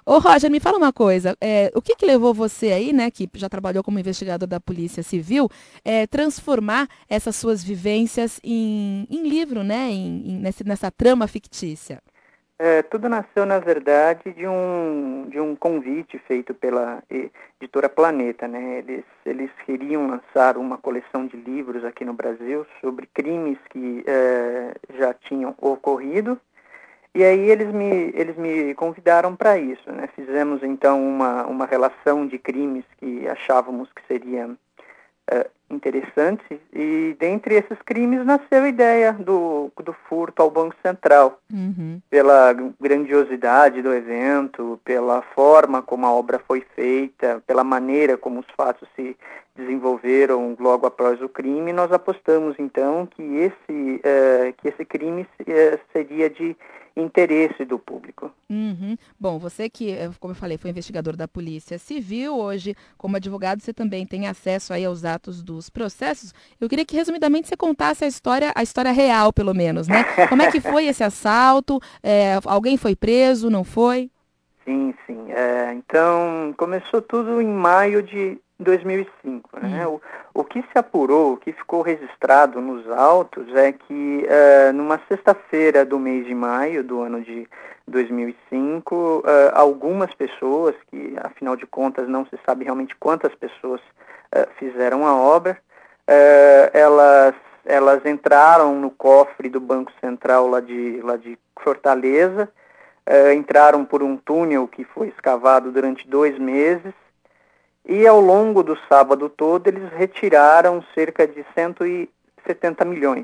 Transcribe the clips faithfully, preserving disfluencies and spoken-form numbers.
Ô, Roger, me fala uma coisa. É, o que que levou você aí, né, que já trabalhou como investigador da Polícia Civil, é, transformar essas suas vivências em, em livro, né, em, em- nesse- nessa trama fictícia? É, tudo nasceu, na verdade, de um, de um convite feito pela e- editora Planeta, né? Eles, eles queriam lançar uma coleção de livros aqui no Brasil sobre crimes que é, já tinham ocorrido. E aí eles me, eles me convidaram para isso, né? Fizemos, então, uma, uma relação de crimes que achávamos que seria é, interessante, e dentre esses crimes nasceu a ideia do, do furto ao Banco Central, Uhum. pela grandiosidade do evento, pela forma como a obra foi feita, pela maneira como os fatos se desenvolveram logo após o crime. Nós apostamos então que esse, eh, que esse crime eh, seria de interesse do público. Uhum. Bom, você que, eh, como eu falei, foi investigador da Polícia Civil, hoje, como advogado, você também tem acesso aí aos atos dos processos. Eu queria que, resumidamente, você contasse a história, a história real, pelo menos, né? Como é que foi esse assalto? É, alguém foi preso, não foi? Sim, sim. É, então, começou tudo em maio de dois mil e cinco, né? Hum. O, o que se apurou, o que ficou registrado nos autos é que é, numa sexta-feira do mês de maio do ano de dois mil e cinco, é, algumas pessoas, que afinal de contas não se sabe realmente quantas pessoas é, fizeram a obra, é, elas, elas entraram no cofre do Banco Central lá de, lá de Fortaleza. Uh, entraram por um túnel que foi escavado durante dois meses, e ao longo do sábado todo eles retiraram cerca de cento e setenta milhões.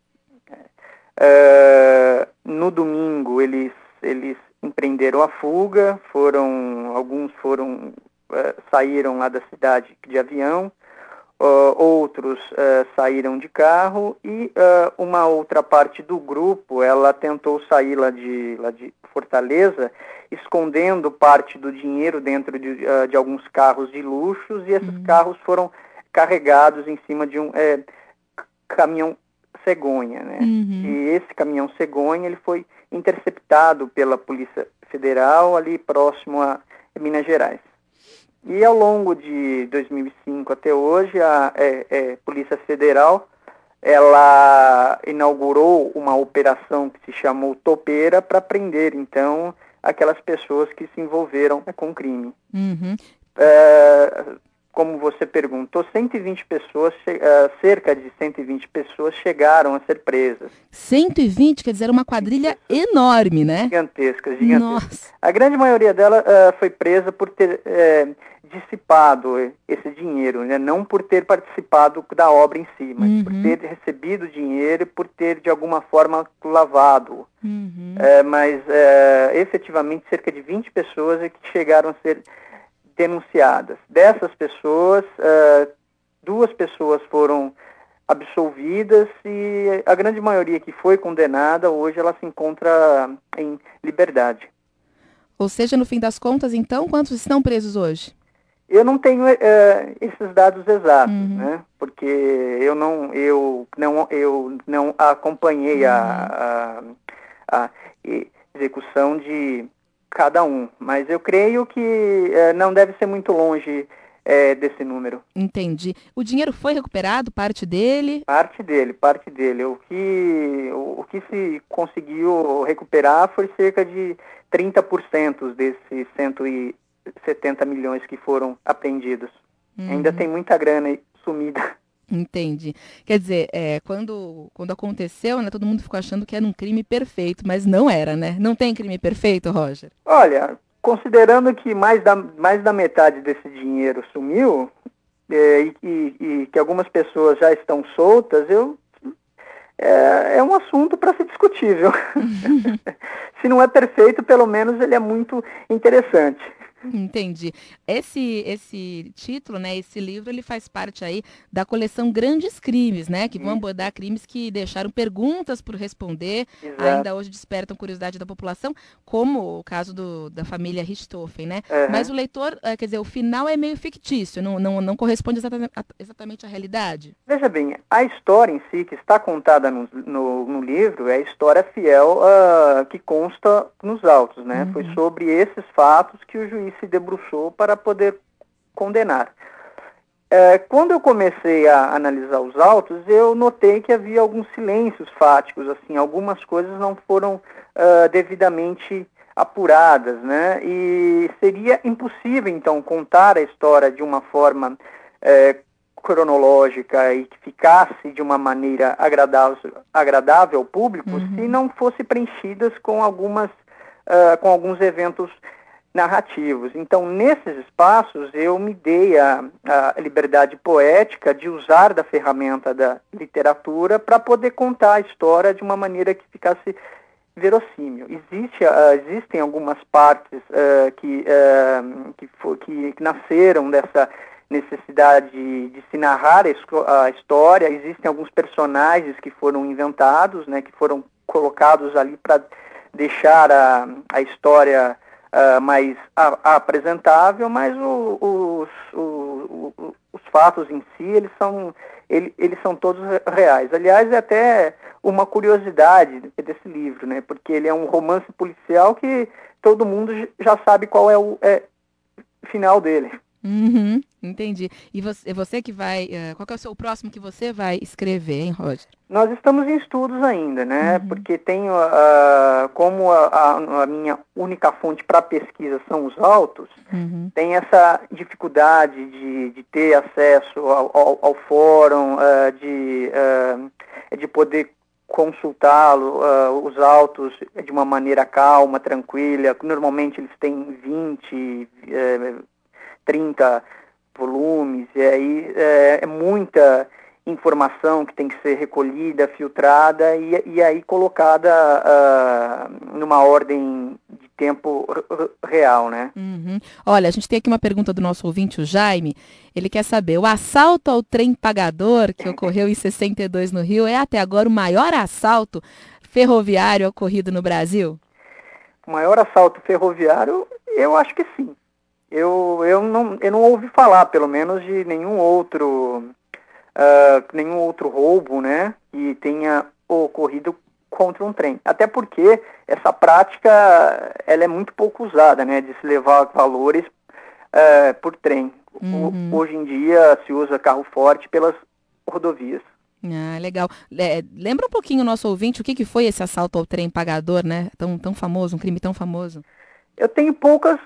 Uh, no domingo eles, eles empreenderam a fuga, foram, alguns foram, uh, saíram lá da cidade de avião, Uh, outros uh, saíram de carro, e uh, uma outra parte do grupo, ela tentou sair lá de, lá de Fortaleza, escondendo parte do dinheiro dentro de, uh, de alguns carros de luxos, e esses Hum. carros foram carregados em cima de um é, caminhão cegonha, né? E Uhum. esse caminhão cegonha, ele foi interceptado pela Polícia Federal ali próximo a Minas Gerais. E ao longo de dois mil e cinco até hoje, a é, é, Polícia Federal, ela inaugurou uma operação que se chamou Topeira, para prender, então, aquelas pessoas que se envolveram com o crime. Uhum. É, como você perguntou, cento e vinte pessoas, é, cerca de cento e vinte pessoas chegaram a ser presas. cento e vinte, quer dizer, uma quadrilha Isso, enorme, né? gigantescas, gigantescas. Nossa. A grande maioria dela uh, foi presa por ter uh, dissipado esse dinheiro, né? Não por ter participado da obra em si, mas por Uhum. ter recebido dinheiro e por ter, de alguma forma, lavado. Uhum. Uh, mas, uh, efetivamente, cerca de vinte pessoas é que chegaram a ser denunciadas. Dessas pessoas, uh, duas pessoas foram absolvidas, e a grande maioria que foi condenada, hoje ela se encontra em liberdade. Ou seja, no fim das contas, então, quantos estão presos hoje? Eu não tenho uh, esses dados exatos, Uhum. né? Porque eu não, eu não, eu não acompanhei Uhum. a, a, a execução de cada um, mas eu creio que uh, não deve ser muito longe uh, desse número. Entendi. O dinheiro foi recuperado, parte dele? Parte dele, parte dele. O que, o, o que se conseguiu recuperar foi cerca de trinta por cento desses cento e setenta milhões que foram apreendidos. Ainda Uhum. tem muita grana aí sumida. Entendi. Quer dizer, é, quando, quando aconteceu, né, todo mundo ficou achando que era um crime perfeito, mas não era, né? Não tem crime perfeito, Roger? Olha, considerando que mais da, mais da metade desse dinheiro sumiu, é, e, e, e que algumas pessoas já estão soltas, eu é, é um assunto para ser discutível. Se não é perfeito, pelo menos ele é muito interessante. Entendi. Esse esse título, né, esse livro, ele faz parte aí da coleção Grandes Crimes, né, que vão Isso, abordar crimes que deixaram perguntas por responder, ainda exato. hoje despertam curiosidade da população, como o caso do, da família Richthofen, né? Mas Aham. o leitor, eh, quer dizer, o final é meio fictício, não, não, não corresponde exatamente, exatamente à realidade. Veja bem, a história em si, que está contada no, no, no livro, é a história fiel uh, que consta nos autos, né? Foi Uhum, sobre esses fatos que o juiz se debruçou para poder condenar. É, quando eu comecei a analisar os autos, eu notei que havia alguns silêncios fáticos, assim, algumas coisas não foram uh, devidamente apuradas, né? E seria impossível, então, contar a história de uma forma é, cronológica e que ficasse de uma maneira agradável, agradável ao público se uhum, não fosse preenchidas com algumas, uh, com alguns eventos narrativos. Então, nesses espaços, eu me dei a, a liberdade poética de usar da ferramenta da literatura para poder contar a história de uma maneira que ficasse verossímil. Existe, uh, existem algumas partes uh, que, uh, que, for, que, que nasceram dessa necessidade de, de se narrar a, a história. Existem alguns personagens que foram inventados, né, que foram colocados ali para deixar a, a história uh, mais a, a apresentável, mas o, os, o, o, os fatos em si, eles são, ele, eles são todos reais. Aliás, é até uma curiosidade desse livro, né? Porque ele é um romance policial que todo mundo já sabe qual é o é, final dele. uhum, entendi. E você, você que vai, uh, qual que é o seu o próximo que você vai escrever, hein, Roger? Nós estamos em estudos ainda, né? Uhum, Porque tenho, uh, como a, a, a minha única fonte para pesquisa são os autos, uhum. tem essa dificuldade de, de ter acesso ao, ao, ao fórum, uh, de, uh, de poder consultá-lo, uh, os autos de uma maneira calma, tranquila. Normalmente eles têm vinte, uh, trinta volumes, e aí é, é muita informação que tem que ser recolhida, filtrada e, e aí colocada uh, numa ordem de tempo real, né? Uhum. Olha, a gente tem aqui uma pergunta do nosso ouvinte, o Jaime. Ele quer saber: o assalto ao trem pagador que ocorreu em sessenta e dois no Rio é até agora o maior assalto ferroviário ocorrido no Brasil? O maior assalto ferroviário, eu acho que sim. Eu, eu, não, eu não ouvi falar, pelo menos, de nenhum outro, uh, nenhum outro roubo, né, que tenha ocorrido contra um trem. Até porque essa prática, ela é muito pouco usada, né, de se levar valores uh, por trem. O, Uhum. hoje em dia se usa carro forte pelas rodovias. Ah, legal. É, lembra um pouquinho o nosso ouvinte o que, que foi esse assalto ao trem pagador, né? Tão, tão famoso, um crime tão famoso. Eu tenho poucas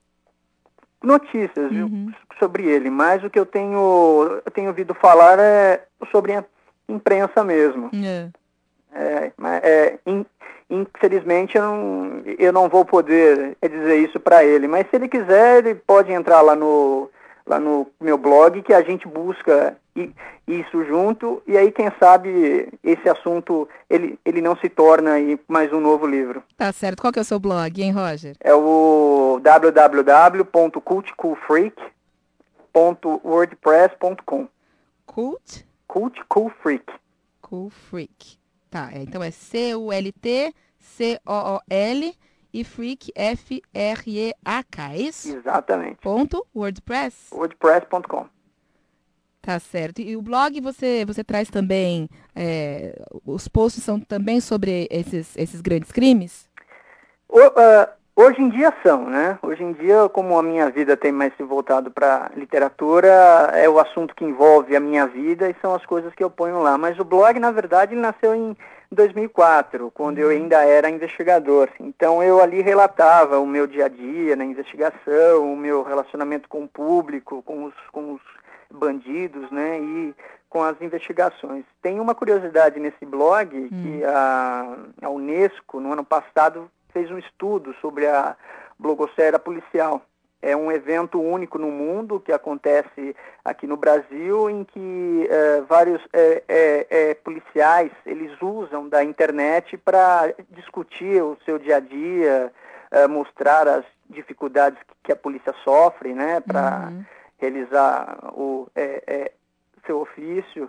notícias, viu, Uhum. sobre ele, mas o que eu tenho, eu tenho ouvido falar é sobre a imprensa mesmo. É. É, mas, é, in, infelizmente eu não, eu não vou poder dizer isso para ele, mas se ele quiser, ele pode entrar lá no, lá no meu blog que a gente busca isso junto e aí quem sabe esse assunto ele, ele não se torna aí mais um novo livro. Tá certo. Qual que é o seu blog, hein, Roger? É o w w w ponto cult cool freak ponto wordpress ponto com. Cult Cult Cool Freak. Cool Freak. Tá, é, então é C U L T C O O L e Freak F R E A K, é isso? Exatamente. Ponto WordPress? wordpress ponto com. Tá certo. E o blog você, você traz também, é, os posts são também sobre esses, esses grandes crimes? O, uh, hoje em dia são, né? Hoje em dia, como a minha vida tem mais se voltado para literatura, é o assunto que envolve a minha vida e são as coisas que eu ponho lá. Mas o blog, na verdade, ele nasceu em dois mil e quatro, quando eu ainda era investigador. Então eu ali relatava o meu dia a dia na investigação, o meu relacionamento com o público, com os, com os bandidos, né? E com as investigações. Tem uma curiosidade nesse blog Hum. que a, a Unesco, no ano passado, fez um estudo sobre a blogosfera policial. É um evento único no mundo que acontece aqui no Brasil, em que eh, vários eh, eh, eh, policiais eles usam da internet para discutir o seu dia a dia, eh, mostrar as dificuldades que a polícia sofre, né, para Uhum. realizar o é, é, seu ofício.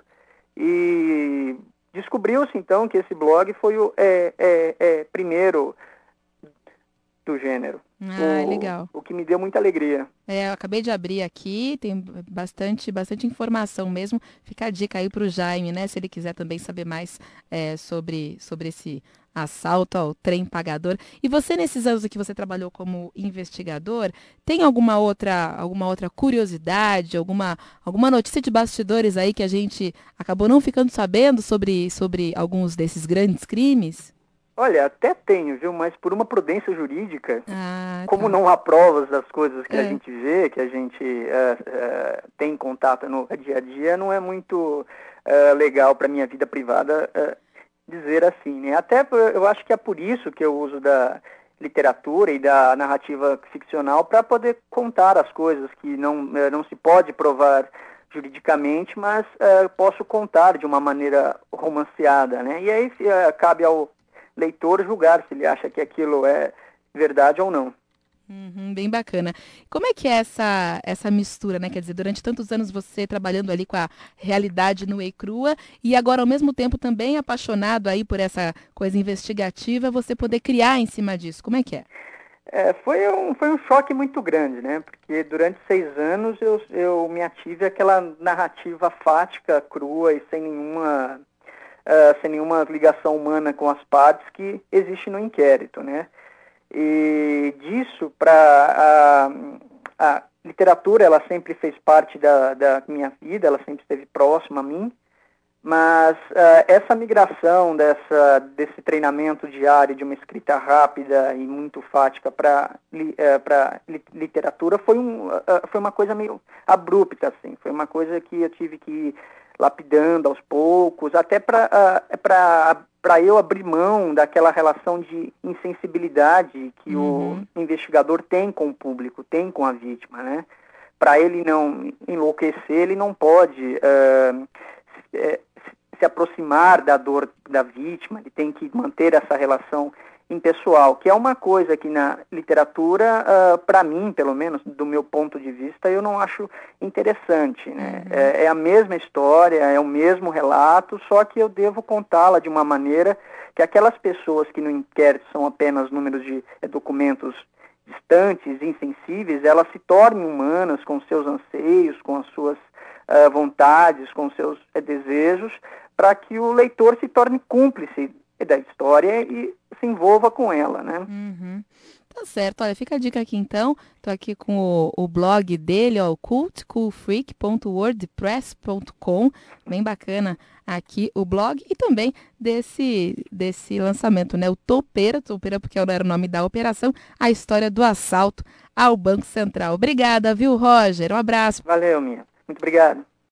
E descobriu-se, então, que esse blog foi o é, é, é, primeiro do gênero, Ah, o, legal. o que me deu muita alegria. É, eu acabei de abrir aqui, tem bastante, bastante informação mesmo. Fica a dica aí para o Jaime, né? Se ele quiser também saber mais é, sobre, sobre esse assalto ao trem pagador. E você, nesses anos que você trabalhou como investigador, tem alguma outra, alguma outra curiosidade, alguma, alguma notícia de bastidores aí que a gente acabou não ficando sabendo sobre, sobre alguns desses grandes crimes? Olha, até tenho, viu? Mas por uma prudência jurídica, Ah, como tá. não há provas das coisas que a É. gente vê, que a gente é, é, tem contato no dia a dia, não é muito é, legal para minha vida privada é, dizer assim, né? Até por- eu acho que é por isso que eu uso da literatura e da narrativa ficcional para poder contar as coisas que não, é, não se pode provar juridicamente, mas é, posso contar de uma maneira romanceada, né? E aí é, cabe ao leitor julgar se ele acha que aquilo é verdade ou não. Uhum, bem bacana. Como é que é essa, essa mistura, né? Quer dizer, durante tantos anos você trabalhando ali com a realidade nua e crua e agora ao mesmo tempo também apaixonado aí por essa coisa investigativa, você poder criar em cima disso. Como é que é? É, foi, um, foi um choque muito grande, né? Porque durante seis anos eu, eu me ative àquela narrativa fática, crua e sem nenhuma, uh, sem nenhuma ligação humana com as partes que existe no inquérito, né? E disso para a, a literatura, ela sempre fez parte da, da minha vida, ela sempre esteve próxima a mim, mas uh, essa migração dessa, desse treinamento diário de uma escrita rápida e muito fática para li, uh, li, literatura foi, um, uh, foi uma coisa meio abrupta, assim, foi uma coisa que eu tive que ir lapidando aos poucos, até para uh, para eu abrir mão daquela relação de insensibilidade que o Uhum, investigador tem com o público, tem com a vítima, né? Para ele não enlouquecer, ele não pode uh, se, se aproximar da dor da vítima, ele tem que manter essa relação impessoal, que é uma coisa que na literatura, uh, para mim, pelo menos, do meu ponto de vista, eu não acho interessante, né? uhum, É, é a mesma história, é o mesmo relato, só que eu devo contá-la de uma maneira que aquelas pessoas que no inquérito são apenas números de é, documentos distantes, insensíveis, elas se tornem humanas com seus anseios, com as suas uh, vontades, com seus uh, desejos, para que o leitor se torne cúmplice da história e se envolva com ela, né? uhum. Tá certo. Olha, fica a dica aqui então. Tô aqui com o, o blog dele, ó, o cult cool freak ponto wordpress ponto com. Bem bacana aqui o blog e também desse, desse lançamento, né? O Topeira, Topeira porque era o nome da operação, a história do assalto ao Banco Central. Obrigada, viu, Roger? Um abraço. Valeu, minha. Muito obrigado.